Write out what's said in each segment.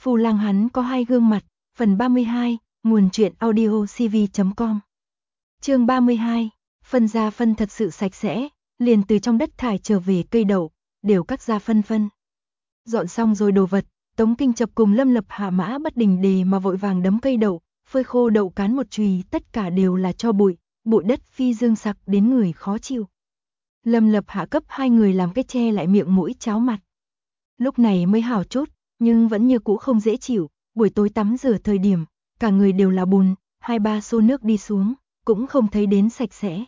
Phu Lang hắn có hai gương mặt, phần 32, nguồn truyện audio cv.com. Chương 32, phân ra phân thật sự sạch sẽ, liền từ trong đất thải trở về cây đậu, đều cắt ra phân. Dọn xong rồi đồ vật, Tống Kinh Chập cùng Lâm Lập Hạ mã bất đình đề mà vội vàng đấm cây đậu, phơi khô đậu cán một chùy, tất cả đều là cho bụi đất phi dương sặc đến người khó chịu. Lâm Lập Hạ cấp hai người làm cái che lại miệng mũi cháo mặt. Lúc này mới hảo chút, nhưng vẫn như cũ không dễ chịu, buổi tối tắm rửa thời điểm, cả người đều là bùn, 2-3 xô nước đi xuống, cũng không thấy đến sạch sẽ.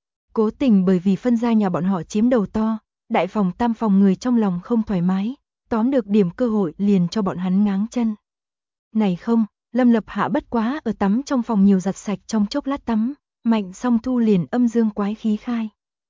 Cố tình bởi vì phân gia nhà bọn họ chiếm đầu to, đại phòng tam phòng người trong lòng không thoải mái, tóm được điểm cơ hội liền cho bọn hắn ngáng chân. Này không, Lâm Lập Hạ bất quá ở tắm trong phòng nhiều giặt sạch trong chốc lát tắm, Mạnh Song Thu liền âm dương quái khí khai.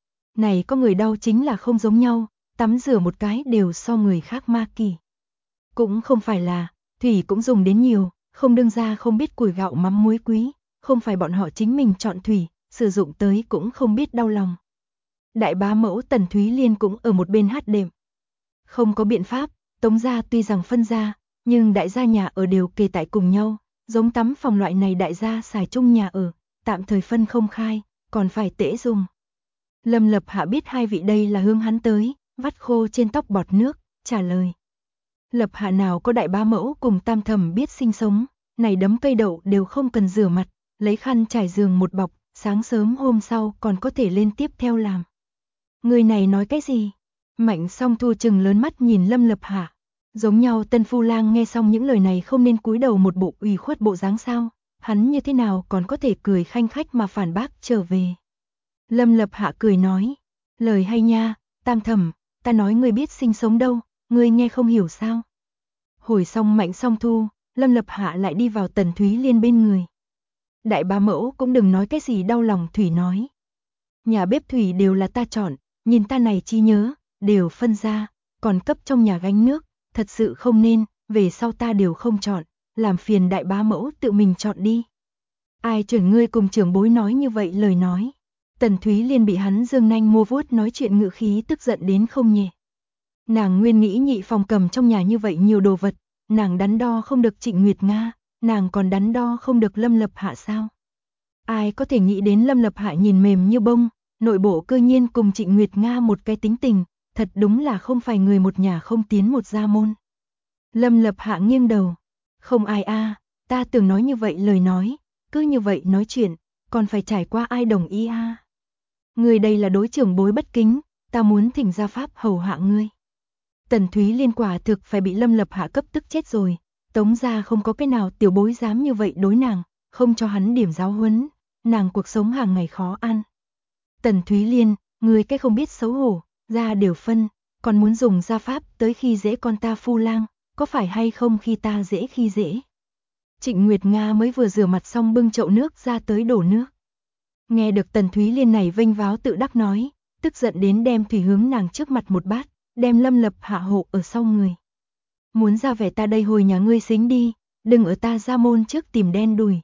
Này có người đau chính là không giống nhau, tắm rửa một cái đều so người khác ma kỳ. Cũng không phải là, thủy cũng dùng đến nhiều, không đương ra không biết củi gạo mắm muối quý, không phải bọn họ chính mình chọn thủy, sử dụng tới cũng không biết đau lòng. Đại bá mẫu Tần Thúy Liên cũng ở một bên hát đệm. Không có biện pháp, Tống gia tuy rằng phân gia, nhưng đại gia nhà ở đều kề tại cùng nhau, giống tắm phòng loại này đại gia xài chung nhà ở, tạm thời phân không khai, còn phải tễ dùng. Lâm Lập Hạ biết hai vị đây là hướng hắn tới, vắt khô trên tóc bọt nước, trả lời. Lập Hạ nào có đại bá mẫu cùng tam thẩm biết sinh sống, này đấm cây đậu đều không cần rửa mặt, lấy khăn trải giường một bọc, sáng sớm hôm sau còn có thể lên tiếp theo làm. Người này nói cái gì? Mạnh Song Thu chừng lớn mắt nhìn Lâm Lập Hạ. Giống nhau Tân Phu Lang nghe xong những lời này không nên cúi đầu một bộ ủy khuất bộ dáng sao, hắn như thế nào còn có thể cười khanh khách mà phản bác trở về. Lâm Lập Hạ cười nói, lời hay nha, tam thẩm, ta nói ngươi biết sinh sống đâu, ngươi nghe không hiểu sao. Hồi xong Mạnh Song Thu, Lâm Lập Hạ lại đi vào Tần Thúy Liên bên người. Đại bá mẫu cũng đừng nói cái gì đau lòng, Thủy nói. Nhà bếp thủy đều là ta chọn, nhìn ta này chi nhớ, đều phân ra, còn cấp trong nhà gánh nước, thật sự không nên, về sau ta đều không chọn, làm phiền đại bá mẫu tự mình chọn đi. Ai chuẩn ngươi cùng trưởng bối nói như vậy lời nói. Tần Thúy Liên bị hắn dương nanh mua vuốt nói chuyện ngự khí tức giận đến không nhẹ. Nàng nguyên nghĩ nhị phòng cầm trong nhà như vậy nhiều đồ vật, nàng đắn đo không được Trịnh Nguyệt Nga, nàng còn đắn đo không được Lâm Lập Hạ sao. Ai có thể nghĩ đến Lâm Lập Hạ nhìn mềm như bông, nội bộ cơ nhiên cùng Trịnh Nguyệt Nga một cái tính tình, thật đúng là không phải người một nhà không tiến một gia môn. Lâm Lập Hạ nghiêng đầu, không ai ta tưởng nói như vậy lời nói, cứ như vậy nói chuyện, còn phải trải qua ai đồng ý Người đây là đối trưởng bối bất kính, ta muốn thỉnh gia pháp hầu hạ ngươi. Tần Thúy Liên quả thực phải bị Lâm Lập Hạ cấp tức chết rồi, Tống gia không có cái nào tiểu bối dám như vậy đối nàng, không cho hắn điểm giáo huấn, nàng cuộc sống hàng ngày khó ăn. Tần Thúy Liên, ngươi cái không biết xấu hổ, gia đều phân, còn muốn dùng gia pháp tới khi dễ con ta Phu Lang, có phải hay không khi ta dễ khi dễ. Trịnh Nguyệt Nga mới vừa rửa mặt xong bưng chậu nước ra tới đổ nước. Nghe được Tần Thúy Liên này vênh váo tự đắc nói, tức giận đến đem thủy hướng nàng trước mặt một bát, đem Lâm Lập Hạ hộ ở sau người. Muốn ra vẻ ta đây hồi nhà ngươi xính đi, đừng ở ta ra môn trước tìm đen đùi.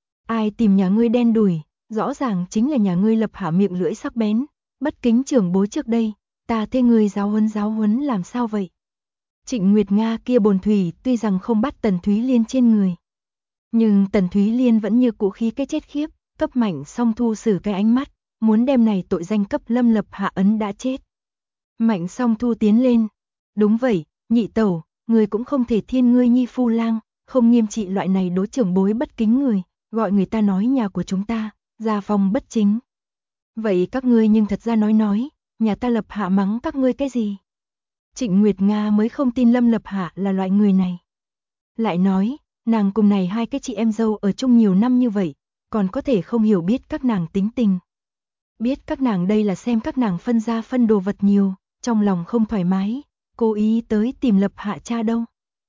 Ai tìm nhà ngươi đen đùi, rõ ràng chính là nhà ngươi Lập Hạ miệng lưỡi sắc bén, bất kính trưởng bối trước đây, ta thế ngươi giáo huấn làm sao vậy? Trịnh Nguyệt Nga kia bồn thủy tuy rằng không bắt Tần Thúy Liên trên người, nhưng Tần Thúy Liên vẫn như cũ khí cái chết khiếp, cấp Mạnh Song Thu xử cái ánh mắt, muốn đem này tội danh cấp Lâm Lập Hạ ấn đã chết. Mạnh Song Thu tiến lên, đúng vậy, nhị tẩu, người cũng không thể thiên ngươi nhi Phu Lang, không nghiêm trị loại này đối trưởng bối bất kính người, gọi người ta nói nhà của chúng ta, gia phong bất chính. Vậy các ngươi nhưng thật ra nói, nhà ta Lập Hạ mắng các ngươi cái gì? Trịnh Nguyệt Nga mới không tin Lâm Lập Hạ là loại người này. Lại nói, nàng cùng này hai cái chị em dâu ở chung nhiều năm như vậy, còn có thể không hiểu biết các nàng tính tình. Biết các nàng đây là xem các nàng phân ra phân đồ vật nhiều, trong lòng không thoải mái, cố ý tới tìm Lập Hạ cha đâu.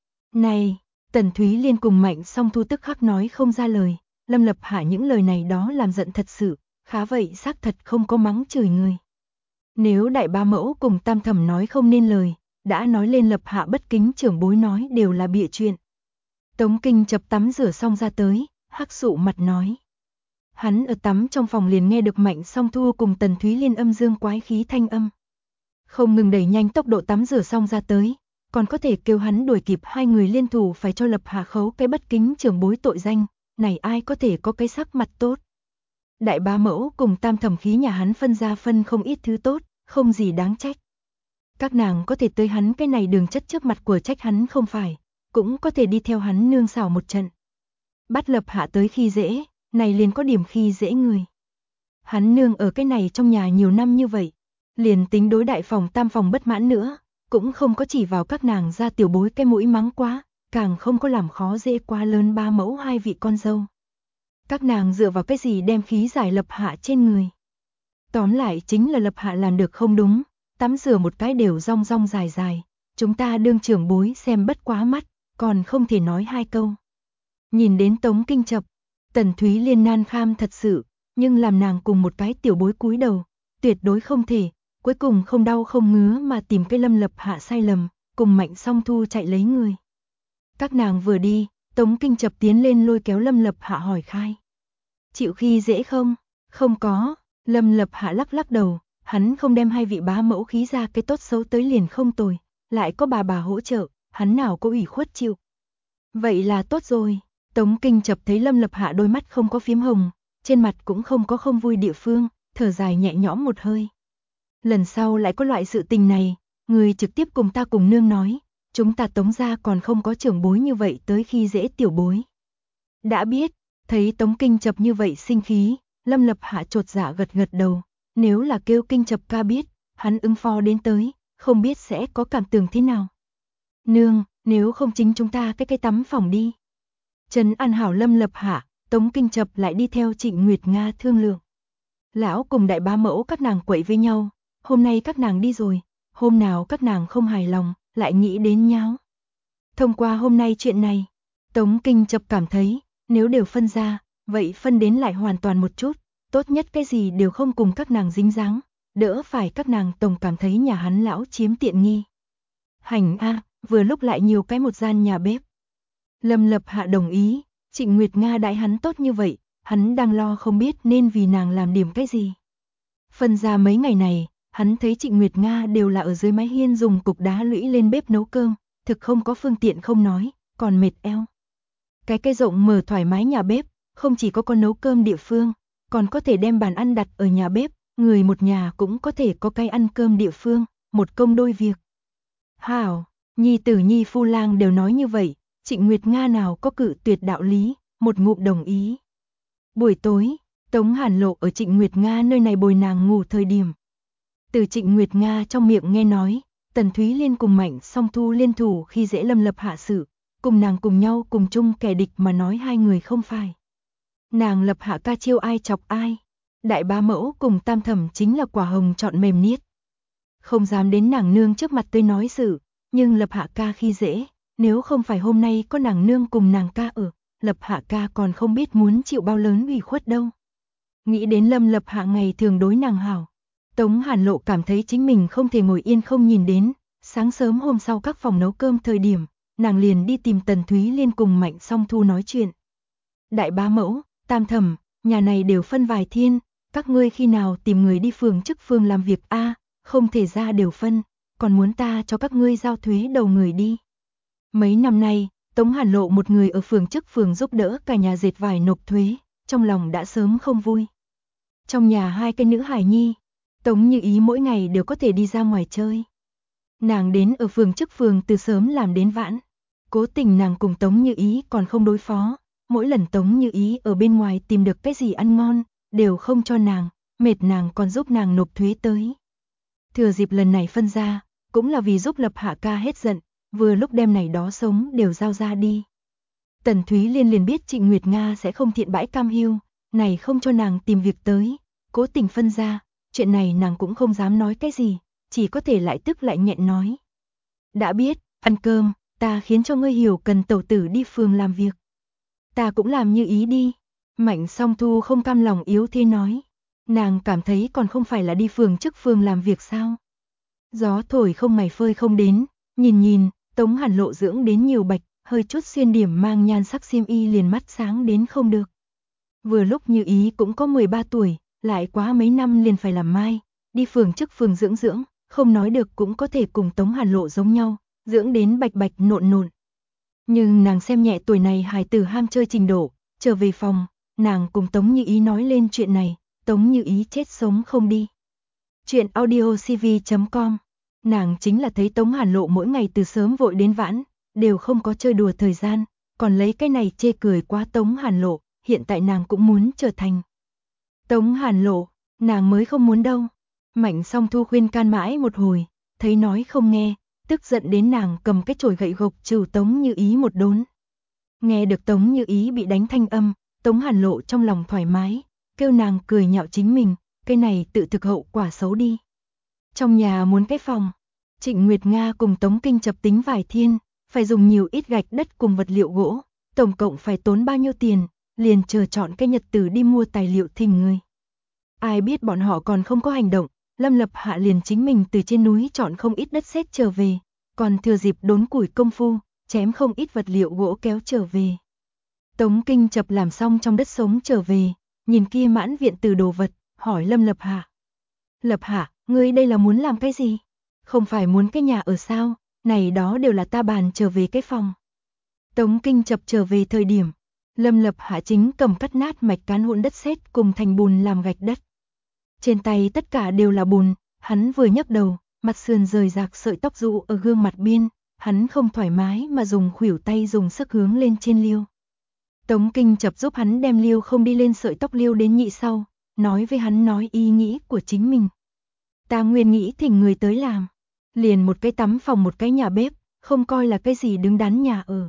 Này, Tần Thúy Liên cùng Mạnh Song Thu tức khắc nói không ra lời, Lâm Lập Hạ những lời này đó làm giận thật sự, khá vậy xác thật không có mắng chửi người. Nếu đại ba mẫu cùng tam thẩm nói không nên lời, đã nói lên Lập Hạ bất kính trưởng bối nói đều là bịa chuyện. Tống Kinh Chập tắm rửa xong ra tới, hắc sụ mặt nói. Hắn ở tắm trong phòng liền nghe được Mạnh Song Thu cùng Tần Thúy Liên âm dương quái khí thanh âm. Không ngừng đẩy nhanh tốc độ tắm rửa xong ra tới, còn có thể kêu hắn đuổi kịp hai người liên thủ phải cho Lập Hạ khấu cái bất kính trưởng bối tội danh, này ai có thể có cái sắc mặt tốt. Đại bá mẫu cùng Tam thẩm khí nhà hắn phân ra phân không ít thứ tốt, không gì đáng trách. Các nàng có thể tới hắn cái này đường chất trước mặt của trách hắn không phải, cũng có thể đi theo hắn nương xảo một trận. Bắt Lập Hạ tới khi dễ, này liền có điểm khi dễ người. Hắn nương ở cái này trong nhà nhiều năm như vậy, liền tính đối đại phòng Tam phòng bất mãn nữa, cũng không có chỉ vào các nàng ra tiểu bối cái mũi mắng quá, càng không có làm khó dễ quá lớn ba mẫu hai vị con dâu. Các nàng dựa vào cái gì đem khí giải Lập Hạ trên người. Tóm lại chính là Lập Hạ làm được không đúng, tắm rửa một cái đều rong rong dài dài, chúng ta đương trưởng bối xem bất quá mắt, còn không thể nói hai câu. Nhìn đến Tống Kinh Chập, Tần Thúy Liên nan kham thật sự, nhưng làm nàng cùng một cái tiểu bối cúi đầu, tuyệt đối không thể, cuối cùng không đau không ngứa mà tìm cái Lâm Lập Hạ sai lầm, cùng Mạnh Song Thu chạy lấy người. Các nàng vừa đi, Tống Kinh Chập tiến lên lôi kéo Lâm Lập Hạ hỏi khai. Chịu khi dễ không? Không có, Lâm Lập Hạ lắc lắc đầu, hắn không đem hai vị bá mẫu khí ra cái tốt xấu tới liền không tồi, lại có bà hỗ trợ, hắn nào có ủy khuất chịu. Vậy là tốt rồi. Tống Kinh Chập thấy Lâm Lập Hạ đôi mắt không có phím hồng, trên mặt cũng không có không vui địa phương, thở dài nhẹ nhõm một hơi. Lần sau lại có loại sự tình này, người trực tiếp cùng ta cùng nương nói, chúng ta Tống gia còn không có trưởng bối như vậy tới khi dễ tiểu bối. Đã biết, thấy Tống Kinh Chập như vậy sinh khí, Lâm Lập Hạ chột dạ gật gật đầu, nếu là kêu Kinh Chập ca biết, hắn ứng phó đến tới, không biết sẽ có cảm tưởng thế nào. Nương, nếu không chính chúng ta cái tắm phòng đi. Trấn an hảo Lâm Lập Hạ, Tống Kinh Chập lại đi theo Trịnh Nguyệt Nga thương lượng. Lão cùng đại bá mẫu các nàng quậy với nhau, hôm nay các nàng đi rồi, hôm nào các nàng không hài lòng, lại nghĩ đến nháo. Thông qua hôm nay chuyện này, Tống Kinh Chập cảm thấy, nếu đều phân ra, vậy phân đến lại hoàn toàn một chút, tốt nhất cái gì đều không cùng các nàng dính dáng, đỡ phải các nàng tổng cảm thấy nhà hắn lão chiếm tiện nghi. Hành a, vừa lúc lại nhiều cái một gian nhà bếp. Lâm Lập Hạ đồng ý, Trịnh Nguyệt Nga đãi hắn tốt như vậy, hắn đang lo không biết nên vì nàng làm điểm cái gì. Phân ra mấy ngày này, hắn thấy Trịnh Nguyệt Nga đều là ở dưới mái hiên dùng cục đá lũy lên bếp nấu cơm, thực không có phương tiện không nói, còn mệt eo. Cái rộng mở thoải mái nhà bếp, không chỉ có con nấu cơm địa phương, còn có thể đem bàn ăn đặt ở nhà bếp, người một nhà cũng có thể có cái ăn cơm địa phương, một công đôi việc. Hảo, nhi tử nhi phu lang đều nói như vậy, Trịnh Nguyệt Nga nào có cự tuyệt đạo lý, một ngụm đồng ý. Buổi tối, Tống Hàn Lộ ở Trịnh Nguyệt Nga nơi này bồi nàng ngủ thời điểm. Từ Trịnh Nguyệt Nga trong miệng nghe nói, Tần Thúy Liên cùng Mạnh Song Thu liên thủ khi dễ Lâm Lập Hạ sự, cùng nàng cùng nhau cùng chung kẻ địch mà nói hai người không phải. Nàng Lập Hạ ca chiêu ai chọc ai, đại bá mẫu cùng Tam thẩm chính là quả hồng chọn mềm niết. Không dám đến nàng nương trước mặt tôi nói sự, nhưng Lập Hạ ca khi dễ, nếu không phải hôm nay có nàng nương cùng nàng ca ở, Lập Hạ ca còn không biết muốn chịu bao lớn ủy khuất đâu. Nghĩ đến Lâm Lập Hạ ngày thường đối nàng hảo, Tống Hàn Lộ cảm thấy chính mình không thể ngồi yên không nhìn đến, sáng sớm hôm sau các phòng nấu cơm thời điểm, nàng liền đi tìm Tần Thúy Liên cùng Mạnh Song Thu nói chuyện. Đại bá mẫu, Tam thẩm, nhà này đều phân vài thiên, các ngươi khi nào tìm người đi phường chức phường làm việc a, không thể ra đều phân, còn muốn ta cho các ngươi giao thuế đầu người đi. Mấy năm nay, Tống Hàn Lộ một người ở phường chức phường giúp đỡ cả nhà dệt vải nộp thuế, trong lòng đã sớm không vui. Trong nhà hai cái nữ hài nhi, Tống Như Ý mỗi ngày đều có thể đi ra ngoài chơi. Nàng đến ở phường chức phường từ sớm làm đến vãn. Cố tình nàng cùng Tống Như Ý còn không đối phó, mỗi lần Tống Như Ý ở bên ngoài tìm được cái gì ăn ngon, đều không cho nàng, mệt nàng còn giúp nàng nộp thuế tới. Thừa dịp lần này phân ra, cũng là vì giúp Lập Hạ ca hết giận, vừa lúc đêm này đó sống đều giao ra đi. Tần Thúy Liên liền biết Trịnh Nguyệt Nga sẽ không thiện bãi cam hiu, này không cho nàng tìm việc tới, cố tình phân ra, chuyện này nàng cũng không dám nói cái gì, chỉ có thể lại tức lại nghẹn nói. Đã biết, ăn cơm, ta khiến cho ngươi hiểu cần tẩu tử đi phường làm việc. Ta cũng làm như ý đi. Mạnh Song Thu không cam lòng yếu thế nói. Nàng cảm thấy còn không phải là đi phường chức phường làm việc sao. Gió thổi không mày phơi không đến, nhìn, Tống Hàn Lộ dưỡng đến nhiều bạch, hơi chút xuyên điểm mang nhan sắc xiêm y liền mắt sáng đến không được. Vừa lúc Như Ý cũng có 13 tuổi, lại quá mấy năm liền phải làm mai, đi phường chức phường dưỡng, không nói được cũng có thể cùng Tống Hàn Lộ giống nhau, dưỡng đến bạch bạch nộn nộn. Nhưng nàng xem nhẹ tuổi này hài tử ham chơi trình độ, trở về phòng, nàng cùng Tống Như Ý nói lên chuyện này, Tống Như Ý chết sống không đi. Chuyện audiocv.com. Nàng chính là thấy Tống Hàn Lộ mỗi ngày từ sớm vội đến vãn, đều không có chơi đùa thời gian, còn lấy cái này chê cười quá Tống Hàn Lộ, hiện tại nàng cũng muốn trở thành Tống Hàn Lộ, nàng mới không muốn đâu. Mạnh Song Thu khuyên can mãi một hồi, thấy nói không nghe, tức giận đến nàng cầm cái chổi gậy gộc trừ Tống Như Ý một đốn. Nghe được Tống Như Ý bị đánh thanh âm, Tống Hàn Lộ trong lòng thoải mái, kêu nàng cười nhạo chính mình, cái này tự thực hậu quả xấu đi. Trong nhà muốn cái phòng, Trịnh Nguyệt Nga cùng Tống Kinh Chập tính vài thiên, phải dùng nhiều ít gạch đất cùng vật liệu gỗ, tổng cộng phải tốn bao nhiêu tiền, liền chờ chọn cái nhật tử đi mua tài liệu thỉnh người. Ai biết bọn họ còn không có hành động, Lâm Lập Hạ liền chính mình từ trên núi chọn không ít đất sét trở về, còn thừa dịp đốn củi công phu, chém không ít vật liệu gỗ kéo trở về. Tống Kinh Chập làm xong trong đất sống trở về, nhìn kia mãn viện từ đồ vật, hỏi Lâm Lập Hạ. Lập Hạ, ngươi đây là muốn làm cái gì? Không phải muốn cái nhà ở sao, này đó đều là ta bàn trở về cái phòng. Tống Kinh Chập trở về thời điểm, Lâm Lập Hạ chính cầm cắt nát mạch cán hỗn đất sét cùng thành bùn làm gạch đất. Trên tay tất cả đều là bùn, hắn vừa nhấc đầu, mặt sườn rời rạc sợi tóc rũ ở gương mặt biên, hắn không thoải mái mà dùng khuỷu tay dùng sức hướng lên trên liêu. Tống Kinh Chập giúp hắn đem liêu không đi lên sợi tóc liêu đến nhị sau, nói với hắn nói ý nghĩ của chính mình. Ta nguyên nghĩ thỉnh người tới làm, liền một cái tắm phòng một cái nhà bếp, không coi là cái gì đứng đắn nhà ở.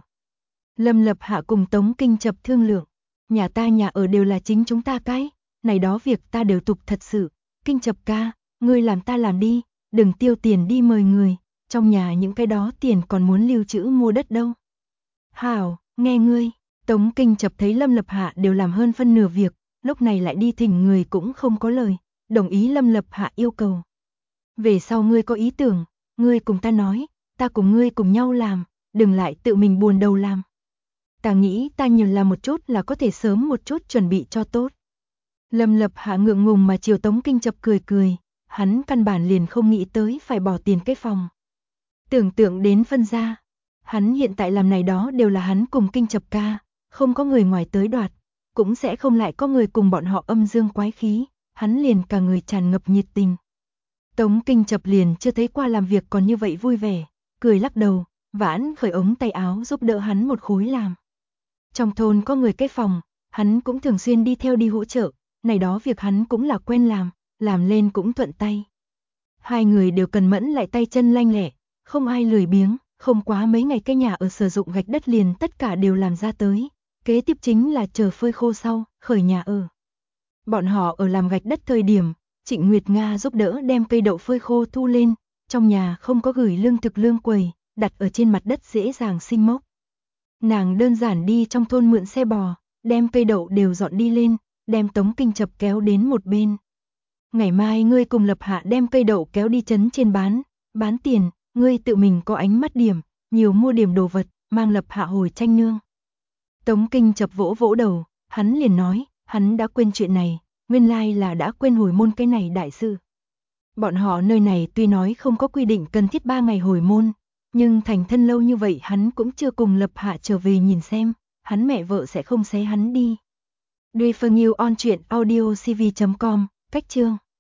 Lâm Lập Hạ cùng Tống Kinh Chập thương lượng, nhà ta nhà ở đều là chính chúng ta cái, này đó việc ta đều tục thật sự, Kinh Chập ca, ngươi làm ta làm đi, đừng tiêu tiền đi mời người, trong nhà những cái đó tiền còn muốn lưu trữ mua đất đâu. Hảo, nghe ngươi, Tống Kinh Chập thấy Lâm Lập Hạ đều làm hơn phân nửa việc, lúc này lại đi thỉnh người cũng không có lời, đồng ý Lâm Lập Hạ yêu cầu. Về sau ngươi có ý tưởng, ngươi cùng ta nói, ta cùng ngươi cùng nhau làm, đừng lại tự mình buồn đầu làm. Ta nghĩ ta nhiều làm một chút là có thể sớm một chút chuẩn bị cho tốt. Lâm Lập Hạ ngượng ngùng mà chiều Tống Kinh Chập cười cười, hắn căn bản liền không nghĩ tới phải bỏ tiền cái phòng. Tưởng tượng đến phân ra, hắn hiện tại làm này đó đều là hắn cùng Kinh Chập ca, không có người ngoài tới đoạt, cũng sẽ không lại có người cùng bọn họ âm dương quái khí, hắn liền cả người tràn ngập nhiệt tình. Tống Kinh Chập liền chưa thấy qua làm việc còn như vậy vui vẻ, cười lắc đầu, vãn khởi ống tay áo giúp đỡ hắn một khối làm. Trong thôn có người cái phòng, hắn cũng thường xuyên đi theo đi hỗ trợ, này đó việc hắn cũng là quen làm lên cũng thuận tay. Hai người đều cần mẫn lại tay chân lanh lẹ, không ai lười biếng, không quá mấy ngày cái nhà ở sử dụng gạch đất liền tất cả đều làm ra tới, kế tiếp chính là chờ phơi khô sau, khởi nhà ở. Bọn họ ở làm gạch đất thời điểm, Trịnh Nguyệt Nga giúp đỡ đem cây đậu phơi khô thu lên, trong nhà không có gửi lương thực lương quầy, đặt ở trên mặt đất dễ dàng sinh mốc. Nàng đơn giản đi trong thôn mượn xe bò, đem cây đậu đều dọn đi lên, đem Tống Kinh Chập kéo đến một bên. Ngày mai ngươi cùng Lập Hạ đem cây đậu kéo đi trấn trên bán tiền, ngươi tự mình có ánh mắt điểm, nhiều mua điểm đồ vật, mang Lập Hạ hồi tranh nương. Tống Kinh Chập vỗ vỗ đầu, hắn liền nói, hắn đã quên chuyện này, nguyên lai là đã quên hồi môn cái này đại sự. Bọn họ nơi này tuy nói không có quy định cần thiết 3 ngày hồi môn, nhưng thành thân lâu như vậy hắn cũng chưa cùng Lập Hạ trở về nhìn xem, hắn mẹ vợ sẽ không xé hắn đi. Duy Phương Yêu on truyện audiocv.com, cách chương.